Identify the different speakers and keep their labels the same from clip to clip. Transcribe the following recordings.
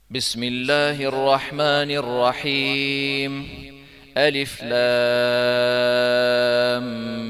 Speaker 1: بسم الله الرحمن الرحيم. ألف لام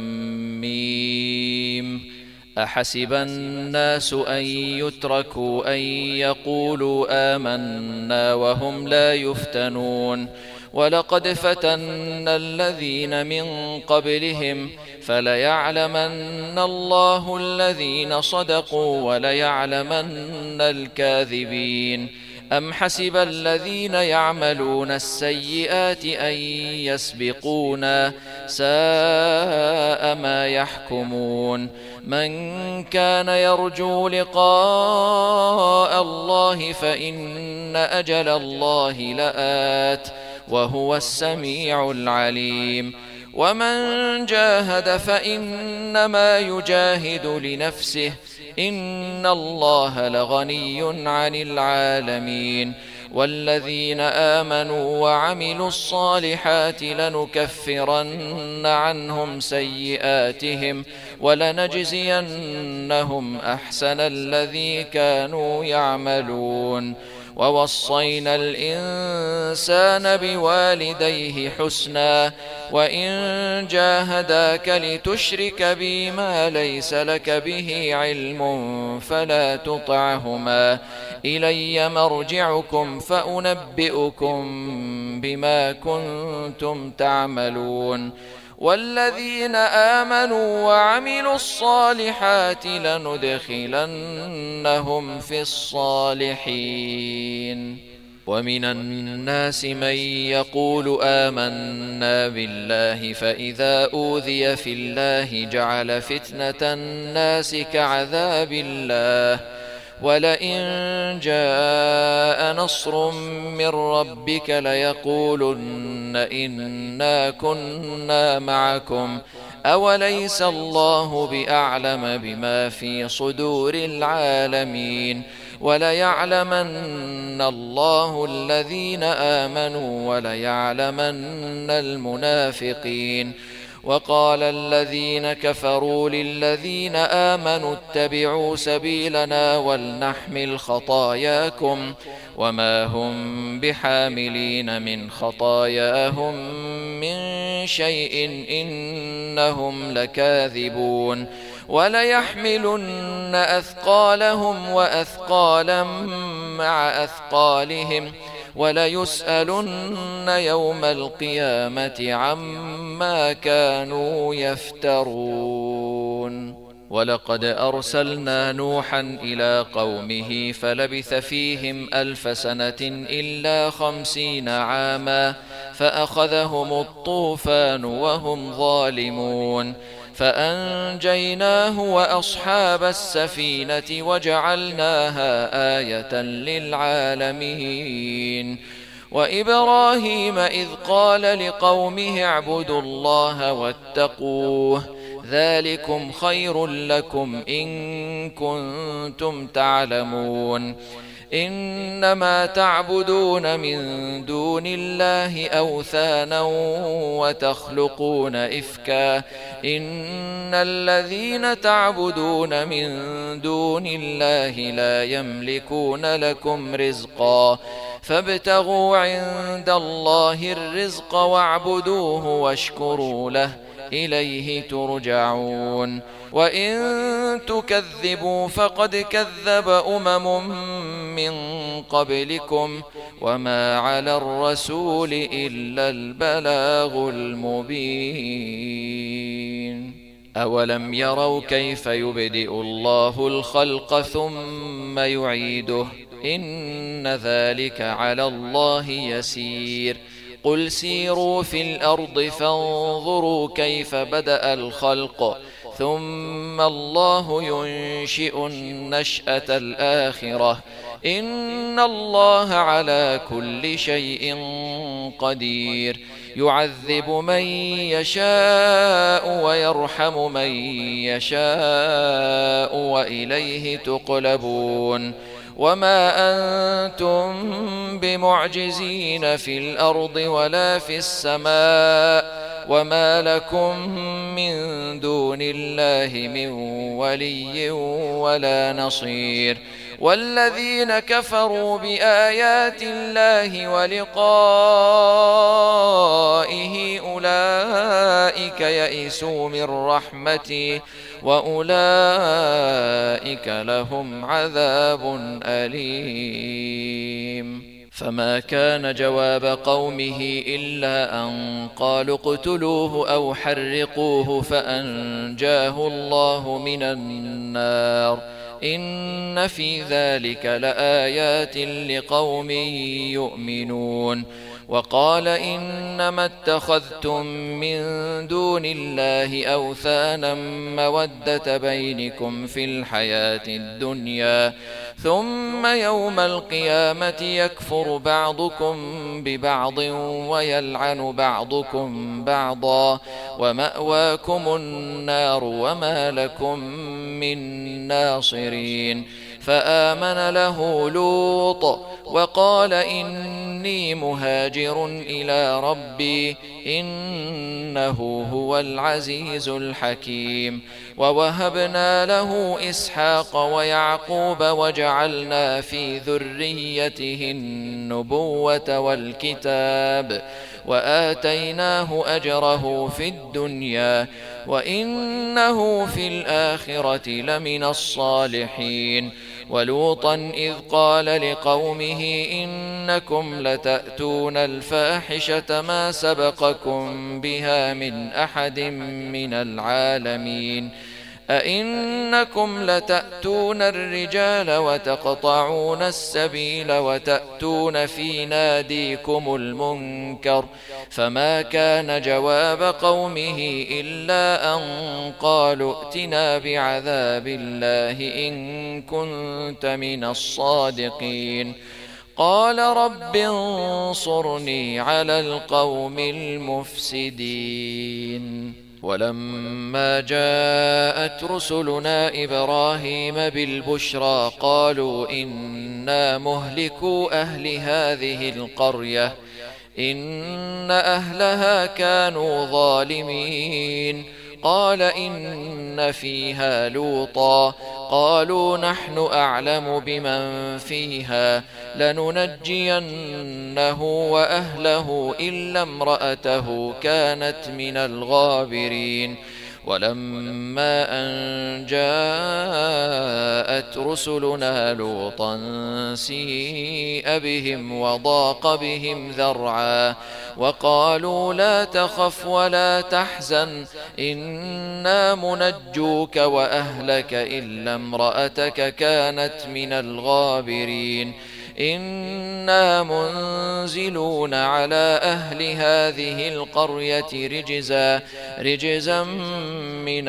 Speaker 1: ميم. أحسب الناس أن يتركوا أن يقولوا آمنا وهم لا يفتنون. ولقد فتنا الذين من قبلهم فليعلمن الله الذين صدقوا وليعلمن الكاذبين. أم حسب الذين يعملون السيئات أن يسبقونا ساء ما يحكمون. من كان يرجو لقاء الله فإن أجل الله لآت وهو السميع العليم. ومن جاهد فإنما يجاهد لنفسه إن الله لغني عن العالمين. والذين آمنوا وعملوا الصالحات لنكفرن عنهم سيئاتهم ولنجزينهم أحسن الذي كانوا يعملون. ووصينا الإنسان بوالديه حسنا وإن جاهداك لتشرك بي ما ليس لك به علم فلا تطعهما إلي مرجعكم فأنبئكم بما كنتم تعملون. والذين آمنوا وعملوا الصالحات لندخلنهم في الصالحين. ومن الناس من يقول آمنا بالله فإذا أوذي في الله جعل فتنة الناس كعذاب الله ولئن جاء نصر من ربك ليقولن إنا كنا معكم أوليس الله بأعلم بما في صدور العالمين. وليعلمن الله الذين آمنوا وليعلمن المنافقين. وقال الذين كفروا للذين آمنوا اتبعوا سبيلنا ولنحمل خطاياكم وما هم بحاملين من خطاياهم من شيء إنهم لكاذبون. وليحملن أثقالهم وأثقالا مع أثقالهم وليسألن يوم القيامة عما كانوا يفترون. ولقد أرسلنا نوحا إلى قومه فلبث فيهم 1000 سنة إلا 50 عاما فأخذهم الطوفان وهم ظالمون فأنجيناه وأصحاب السفينة وجعلناها آية للعالمين. وإبراهيم إذ قال لقومه اعبدوا الله واتقوه ذلكم خير لكم إن كنتم تعلمون. إنما تعبدون من دون الله أوثانا وتخلقون إفكا إن الذين تعبدون من دون الله لا يملكون لكم رزقا فابتغوا عند الله الرزق واعبدوه واشكروا له إليه ترجعون. وإن تكذبوا فقد كذب من قبلكم وما على الرسول إلا البلاغ المبين. أولم يروا كيف يبدئ الله الخلق ثم يعيده إن ذلك على الله يسير. قل سيروا في الأرض فانظروا كيف بدأ الخلق ثم الله ينشئ النشأة الآخرة إن الله على كل شيء قدير. يعذب من يشاء ويرحم من يشاء وإليه تقلبون. وما أنتم بمعجزين في الأرض ولا في السماء وما لكم من دون الله من ولي ولا نصير. والذين كفروا بآيات الله ولقائه أولئك يئسوا من رحمتي وأولئك لهم عذاب أليم. فما كان جواب قومه إلا أن قالوا اقتلوه أو حرقوه فأنجاه الله من النار. إن في ذلك لآيات لقوم يؤمنون. وقال إنما اتخذتم من دون الله أوثانا مودة بينكم في الحياة الدنيا ثم يوم القيامة يكفر بعضكم ببعض ويلعن بعضكم بعضا ومأواكم النار وما لكم من ناصرين. فآمن له لوط وقال إني مهاجر إلى ربي إنه هو العزيز الحكيم. ووهبنا له إسحاق ويعقوب وجعلنا في ذريته النبوة والكتاب وآتيناه أجره في الدنيا وإنه في الآخرة لمن الصالحين. ولوطا إذ قال لقومه إنكم لتأتون الفاحشة ما سبقكم بها من أحد من العالمين. أئنكم لتأتون الرجال وتقطعون السبيل وتأتون في ناديكم المنكر. فما كان جواب قومه إلا أن قالوا ائتنا بعذاب الله إن كنت من الصادقين. قال رب انصرني على القوم المفسدين. ولما جاءت رسلنا إبراهيم بالبشرى قالوا إنا مهلكو أهل هذه القرية إن أهلها كانوا ظالمين. قال إن فيها لوطا قالوا نحن أعلم بمن فيها لننجينه وأهله إلا امرأته كانت من الغابرين. ولما أن جاءت رسلنا لوطا سيء بهم وضاق بهم ذرعا وقالوا لا تخف ولا تحزن إنا منجوك وأهلك إلا امرأتك كانت من الغابرين. إنا منزلون على أهل هذه القرية رجزا من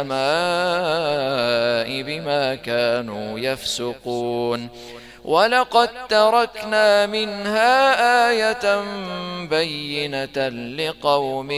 Speaker 1: السماء بما كانوا يفسقون. ولقد تركنا منها آية بينة لقوم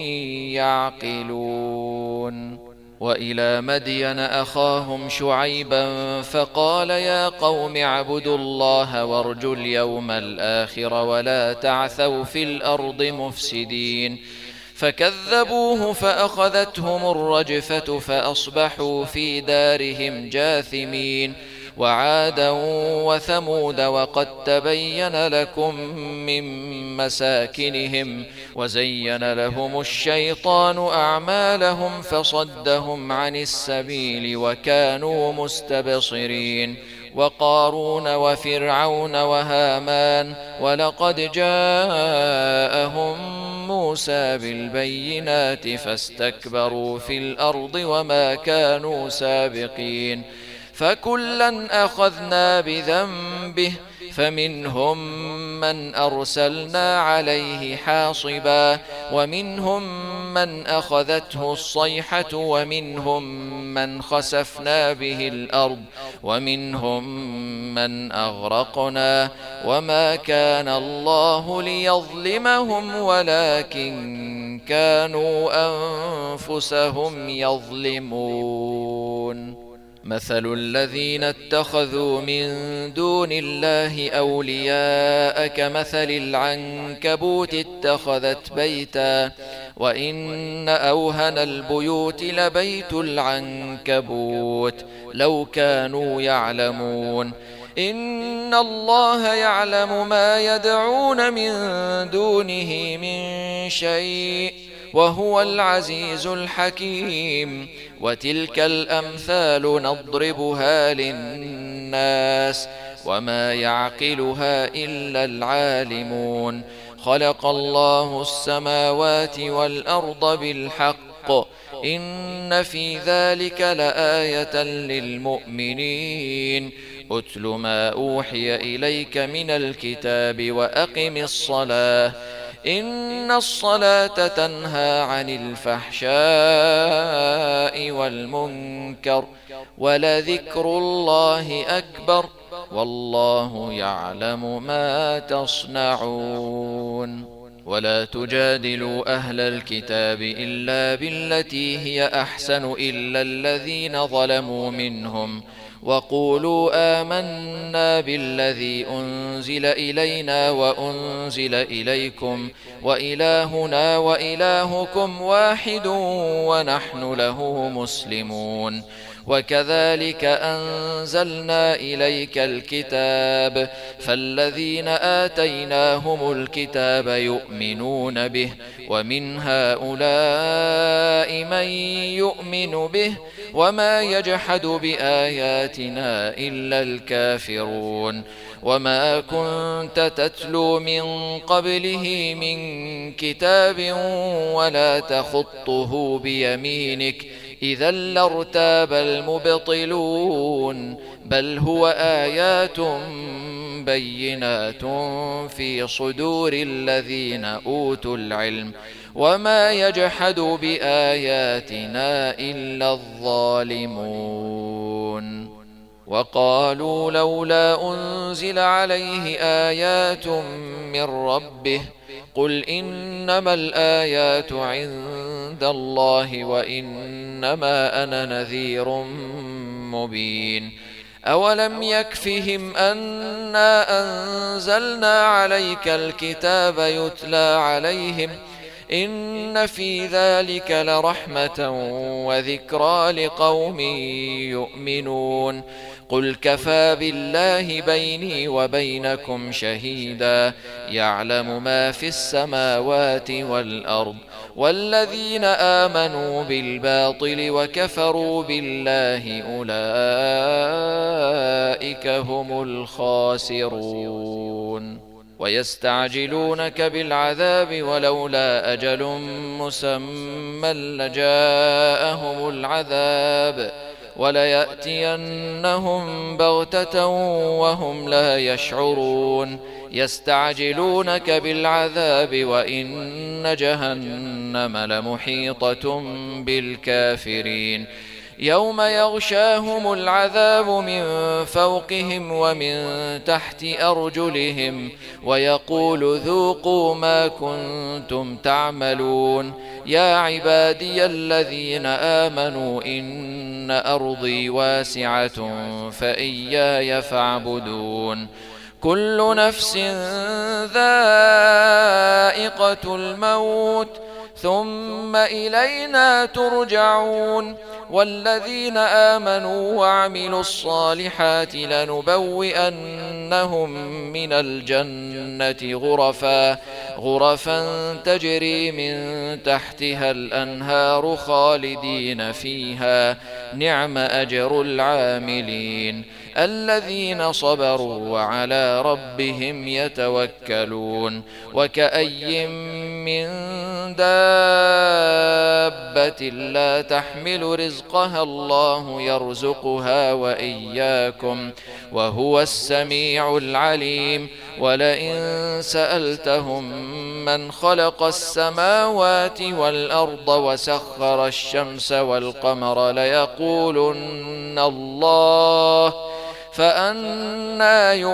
Speaker 1: يعقلون. وإلى مدين أخاهم شعيبا فقال يا قوم اعبدوا الله وارجوا اليوم الآخر ولا تعثوا في الأرض مفسدين. فكذبوه فأخذتهم الرجفة فأصبحوا في دارهم جاثمين. وعادا وثمود وقد تبين لكم من مساكنهم وزين لهم الشيطان أعمالهم فصدهم عن السبيل وكانوا مستبصرين. وقارون وفرعون وهامان ولقد جاءهم موسى بالبينات فاستكبروا في الأرض وما كانوا سابقين. فكلا أخذنا بذنبه فمنهم من أرسلنا عليه حاصبا ومنهم من أخذته الصيحة ومنهم من خسفنا به الأرض ومنهم من أغرقنا وما كان الله ليظلمهم ولكن كانوا أنفسهم يظلمون. مثل الذين اتخذوا من دون الله أولياء كمثل العنكبوت اتخذت بيتا وإن أوهن البيوت لبيت العنكبوت لو كانوا يعلمون إن الله يعلم ما يدعون من دونه من شيء وهو العزيز الحكيم وتلك الأمثال نضربها للناس وما يعقلها إلا العالمون خلق الله السماوات والأرض بالحق إن في ذلك لآية للمؤمنين أتل ما أوحي إليك من الكتاب وأقم الصلاة إن الصلاة تنهى عن الفحشاء والمنكر ولذكر الله أكبر والله يعلم ما تصنعون ولا تجادلوا أهل الكتاب إلا بالتي هي أحسن إلا الذين ظلموا منهم وقولوا آمنا بالذي أنزل إلينا وأنزل إليكم وإلهنا وإلهكم واحد ونحن له مسلمون وكذلك أنزلنا إليك الكتاب فالذين آتيناهم الكتاب يؤمنون به ومن هؤلاء من يؤمن به وما يجحد بآياتنا إلا الكافرون وما كنت تتلو من قبله من كتاب ولا تخطه بيمينك إذا لارتاب المبطلون بل هو آيات بينات في صدور الذين أوتوا العلم وما يجحد بآياتنا إلا الظالمون وقالوا لولا أنزل عليه آيات من ربه قل إنما الآيات عند الله وإنما أنا نذير مبين أولم يكفهم أنا أنزلنا عليك الكتاب يتلى عليهم إن في ذلك لرحمة وذكرى لقوم يؤمنون قل كفى بالله بيني وبينكم شهيدا يعلم ما في السماوات والأرض والذين آمنوا بالباطل وكفروا بالله أولئك هم الخاسرون ويستعجلونك بالعذاب ولولا أجل مسمى لجاءهم العذاب وليأتينهم بغتة وهم لا يشعرون يستعجلونك بالعذاب وإن جهنم لمحيطة بالكافرين يوم يغشاهم العذاب من فوقهم ومن تحت أرجلهم ويقول ذوقوا ما كنتم تعملون يا عبادي الذين آمنوا إن أرضي واسعة فإياي فاعبدون كل نفس ذائقة الموت ثم إلينا ترجعون والذين آمنوا وعملوا الصالحات لنبوئنهم من الجنة غرفا تجري من تحتها الأنهار خالدين فيها نعم أجر العاملين الذين صبروا وعلى ربهم يتوكلون وكأي من دابة لا تحمل رزقها الله يرزقها وإياكم وهو السميع العليم ولئن سألتهم من خلق السماوات والأرض وسخر الشمس والقمر ليقولن الله فأنى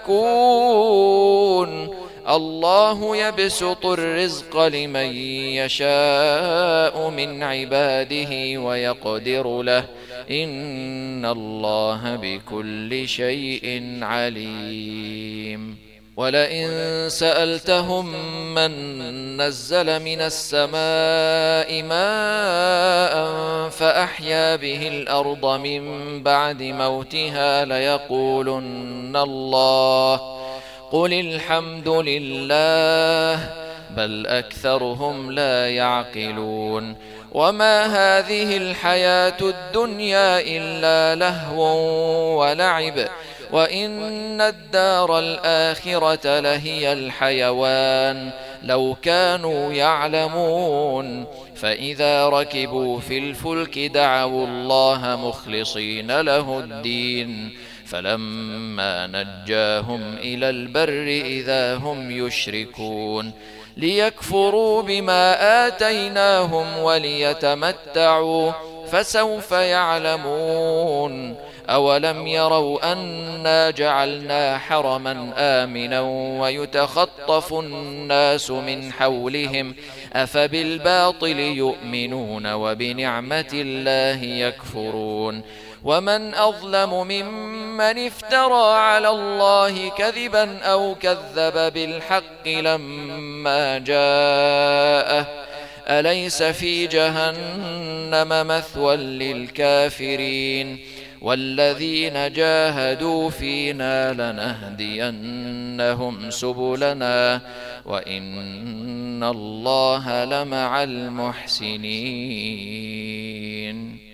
Speaker 1: يؤفكون الله يبسط الرزق لمن يشاء من عباده ويقدر له إن الله بكل شيء عليم. ولئن سألتهم من نزل من السماء ماء فأحيا به الأرض من بعد موتها ليقولن الله قل الحمد لله بل أكثرهم لا يعقلون. وما هذه الحياة الدنيا إلا لهو ولعب وإن الدار الآخرة لهي الحيوان لو كانوا يعلمون. فإذا ركبوا في الفلك دعوا الله مخلصين له الدين فلما نجاهم إلى البر إذا هم يشركون ليكفروا بما آتيناهم وليتمتعوا فسوف يعلمون. أولم يروا أنا جعلنا حرما آمنا ويتخطف الناس من حولهم أفبالباطل يؤمنون وبنعمة الله يكفرون. ومن أظلم ممن افترى على الله كذبا أو كذب بالحق لما جاءه أليس في جهنم مثوى للكافرين والذين جاهدوا فينا لنهدينهم سبلنا وإن الله لمع المحسنين.